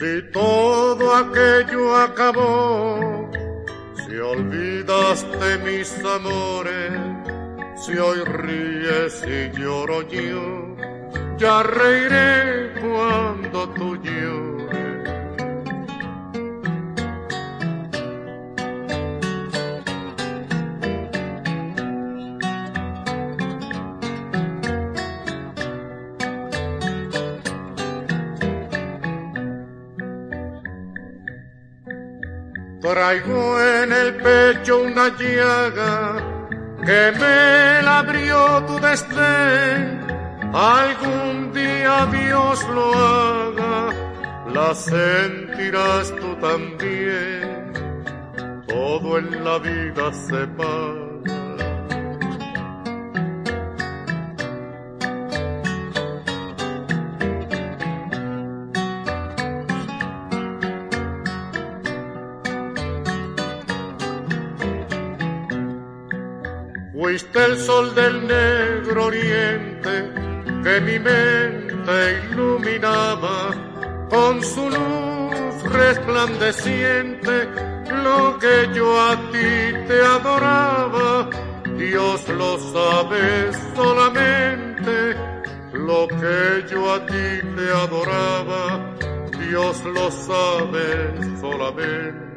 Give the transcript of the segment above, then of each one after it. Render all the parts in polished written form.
Si todo aquello acabó, si olvidaste mis amores, si hoy ríes y lloro yo, ya reiré cuando tú llores. Traigo en el pecho una llaga que me la abrió tu desdén. Algún día Dios lo haga, la sentirás tú también. Todo en la vida se paga. Fuiste el sol del negro oriente que mi mente iluminaba con su luz resplandeciente. Lo que yo a ti te adoraba, Dios lo sabe solamente. Lo que yo a ti te adoraba, Dios lo sabe solamente.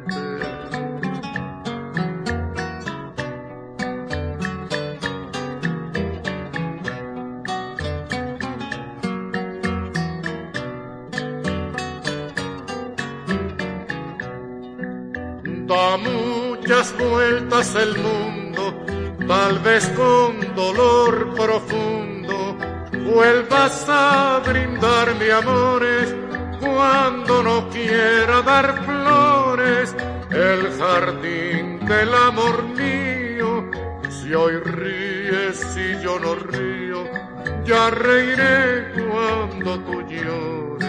Da muchas vueltas el mundo, tal vez con dolor profundo, vuelvas a brindarme amores cuando no quiera dar flores. El jardín del amor mío, si hoy ríes y yo no río, ya reiré cuando tú llores.